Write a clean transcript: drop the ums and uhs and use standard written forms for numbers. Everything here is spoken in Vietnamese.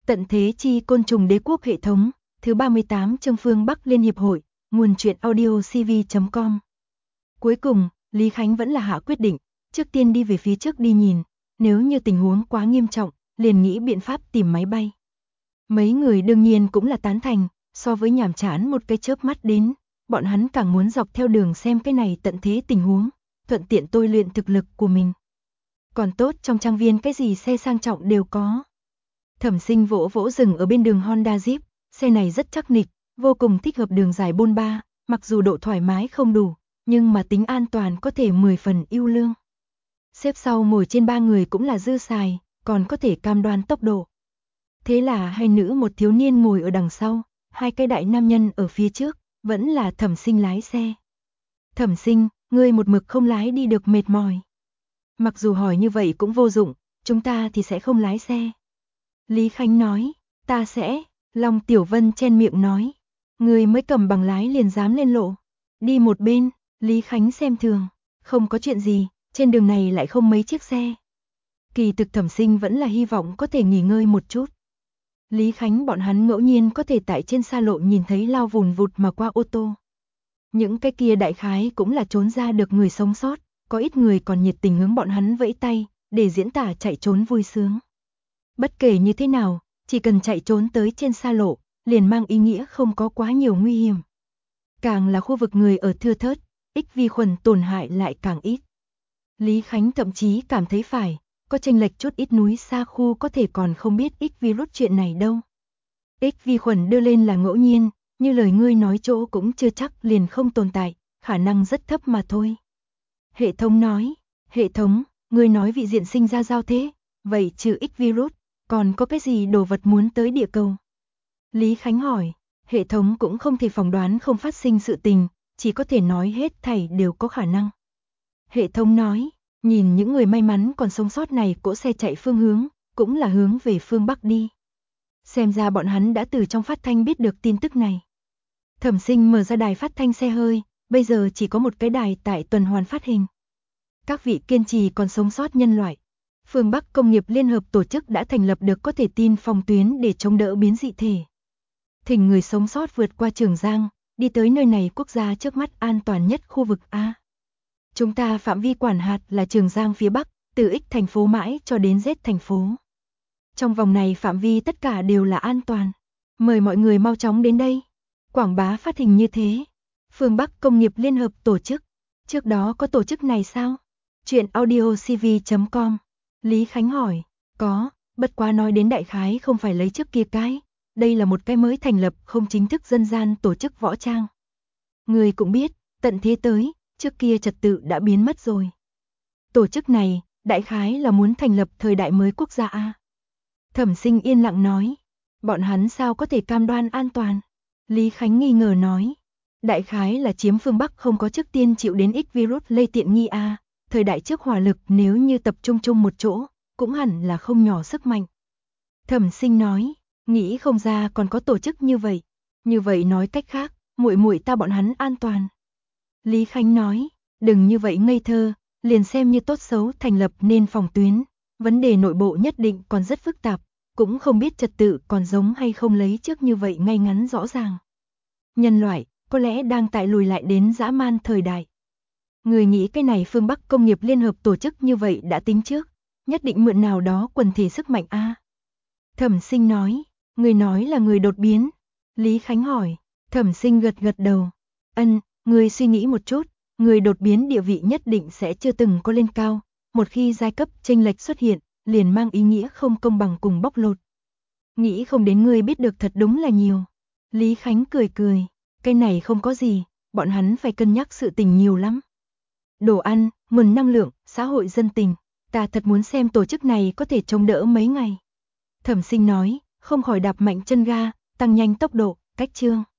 Tận thế chi côn trùng đế quốc hệ thống, thứ 38 trong phương Bắc Liên Hiệp Hội, nguồn truyện audio cv.com. Cuối cùng, Lý Khánh vẫn là hạ quyết định, trước tiên đi về phía trước đi nhìn, nếu như tình huống quá nghiêm trọng, liền nghĩ biện pháp tìm máy bay. Mấy người đương nhiên cũng là tán thành, so với nhàm chán một cái chớp mắt đến, bọn hắn càng muốn dọc theo đường xem cái này tận thế tình huống, thuận tiện tôi luyện thực lực của mình. Còn tốt trong trang viên cái gì xe sang trọng đều có. Thẩm Sinh vỗ vỗ dừng ở bên đường Honda Jeep, xe này rất chắc nịch, vô cùng thích hợp đường dài bôn ba, mặc dù độ thoải mái không đủ, nhưng mà tính an toàn có thể 10 phần ưu lương. Xếp sau ngồi trên 3 người cũng là dư xài, còn có thể cam đoan tốc độ. Thế là hai nữ một thiếu niên ngồi ở đằng sau, hai cái đại nam nhân ở phía trước, vẫn là Thẩm Sinh lái xe. Thẩm Sinh, ngươi một mực không lái đi được mệt mỏi. Mặc dù hỏi như vậy cũng vô dụng, chúng ta thì sẽ không lái xe. Lý Khánh nói, ta sẽ, Long Tiểu Vân chen miệng nói, người mới cầm bằng lái liền dám lên lộ. Đi một bên, Lý Khánh xem thường, không có chuyện gì, trên đường này lại không mấy chiếc xe. Kỳ thực Thẩm Sinh vẫn là hy vọng có thể nghỉ ngơi một chút. Lý Khánh bọn hắn ngẫu nhiên có thể tại trên xa lộ nhìn thấy lao vùn vụt mà qua ô tô. Những cái kia đại khái cũng là trốn ra được người sống sót, có ít người còn nhiệt tình hướng bọn hắn vẫy tay, để diễn tả chạy trốn vui sướng. Bất kể như thế nào, chỉ cần chạy trốn tới trên xa lộ, liền mang ý nghĩa không có quá nhiều nguy hiểm. Càng là khu vực người ở thưa thớt, ích vi khuẩn tổn hại lại càng ít. Lý Khánh thậm chí cảm thấy phải, có chênh lệch chút ít núi xa khu có thể còn không biết ích virus chuyện này đâu. Ích vi khuẩn đưa lên là ngẫu nhiên, như lời ngươi nói chỗ cũng chưa chắc liền không tồn tại, khả năng rất thấp mà thôi. Hệ thống nói, hệ thống, ngươi nói vị diện sinh ra giao thế, vậy trừ ích virus, còn có cái gì đồ vật muốn tới địa cầu? Lý Khánh hỏi, hệ thống cũng không thể phỏng đoán không phát sinh sự tình, chỉ có thể nói hết thảy đều có khả năng. Hệ thống nói, nhìn những người may mắn còn sống sót này cỗ xe chạy phương hướng, cũng là hướng về phương Bắc đi. Xem ra bọn hắn đã từ trong phát thanh biết được tin tức này. Thẩm Sinh mở ra đài phát thanh xe hơi, bây giờ chỉ có một cái đài tại tuần hoàn phát hình. Các vị kiên trì còn sống sót nhân loại. Phương Bắc Công nghiệp Liên hợp tổ chức đã thành lập được có thể tin phòng tuyến để chống đỡ biến dị thể. Thỉnh người sống sót vượt qua Trường Giang, đi tới nơi này quốc gia trước mắt an toàn nhất khu vực A. Chúng ta phạm vi quản hạt là Trường Giang phía Bắc, từ X thành phố mãi cho đến Z thành phố. Trong vòng này phạm vi tất cả đều là an toàn. Mời mọi người mau chóng đến đây. Quảng bá phát hình như thế. Phương Bắc Công nghiệp Liên hợp tổ chức. Trước đó có tổ chức này sao? Chuyện audio cv.com. Lý Khánh hỏi, có, bất quá nói đến đại khái không phải lấy trước kia cái. Đây là một cái mới thành lập không chính thức dân gian tổ chức võ trang. Người cũng biết, tận thế tới, trước kia trật tự đã biến mất rồi. Tổ chức này, đại khái là muốn thành lập thời đại mới quốc gia A. Thẩm Sinh yên lặng nói, bọn hắn sao có thể cam đoan an toàn? Lý Khánh nghi ngờ nói, đại khái là chiếm phương Bắc không có trước tiên chịu đến ích virus lây tiện nghi A, thời đại trước hỏa lực nếu như tập trung chung một chỗ, cũng hẳn là không nhỏ sức mạnh. Thẩm Sinh nói, nghĩ không ra còn có tổ chức như vậy nói cách khác, muội muội ta bọn hắn an toàn. Lý Khánh nói, đừng như vậy ngây thơ, liền xem như tốt xấu thành lập nên phòng tuyến, vấn đề nội bộ nhất định còn rất phức tạp, cũng không biết trật tự còn giống hay không lấy trước như vậy ngay ngắn rõ ràng. Nhân loại, có lẽ đang tại lùi lại đến dã man thời đại. Người nghĩ cái này phương Bắc Công nghiệp Liên hợp tổ chức như vậy đã tính trước, nhất định mượn nào đó quần thể sức mạnh A. Thẩm Sinh nói, người nói là người đột biến. Lý Khánh hỏi, Thẩm Sinh gật gật đầu. Người suy nghĩ một chút, người đột biến địa vị nhất định sẽ chưa từng có lên cao, một khi giai cấp chênh lệch xuất hiện, liền mang ý nghĩa không công bằng cùng bóc lột. Nghĩ không đến người biết được thật đúng là nhiều. Lý Khánh cười cười, cái này không có gì, bọn hắn phải cân nhắc sự tình nhiều lắm. Đồ ăn, nguồn năng lượng, xã hội dân tình, ta thật muốn xem tổ chức này có thể chống đỡ mấy ngày. Thẩm Sinh nói, không khỏi đạp mạnh chân ga, tăng nhanh tốc độ, cách chương.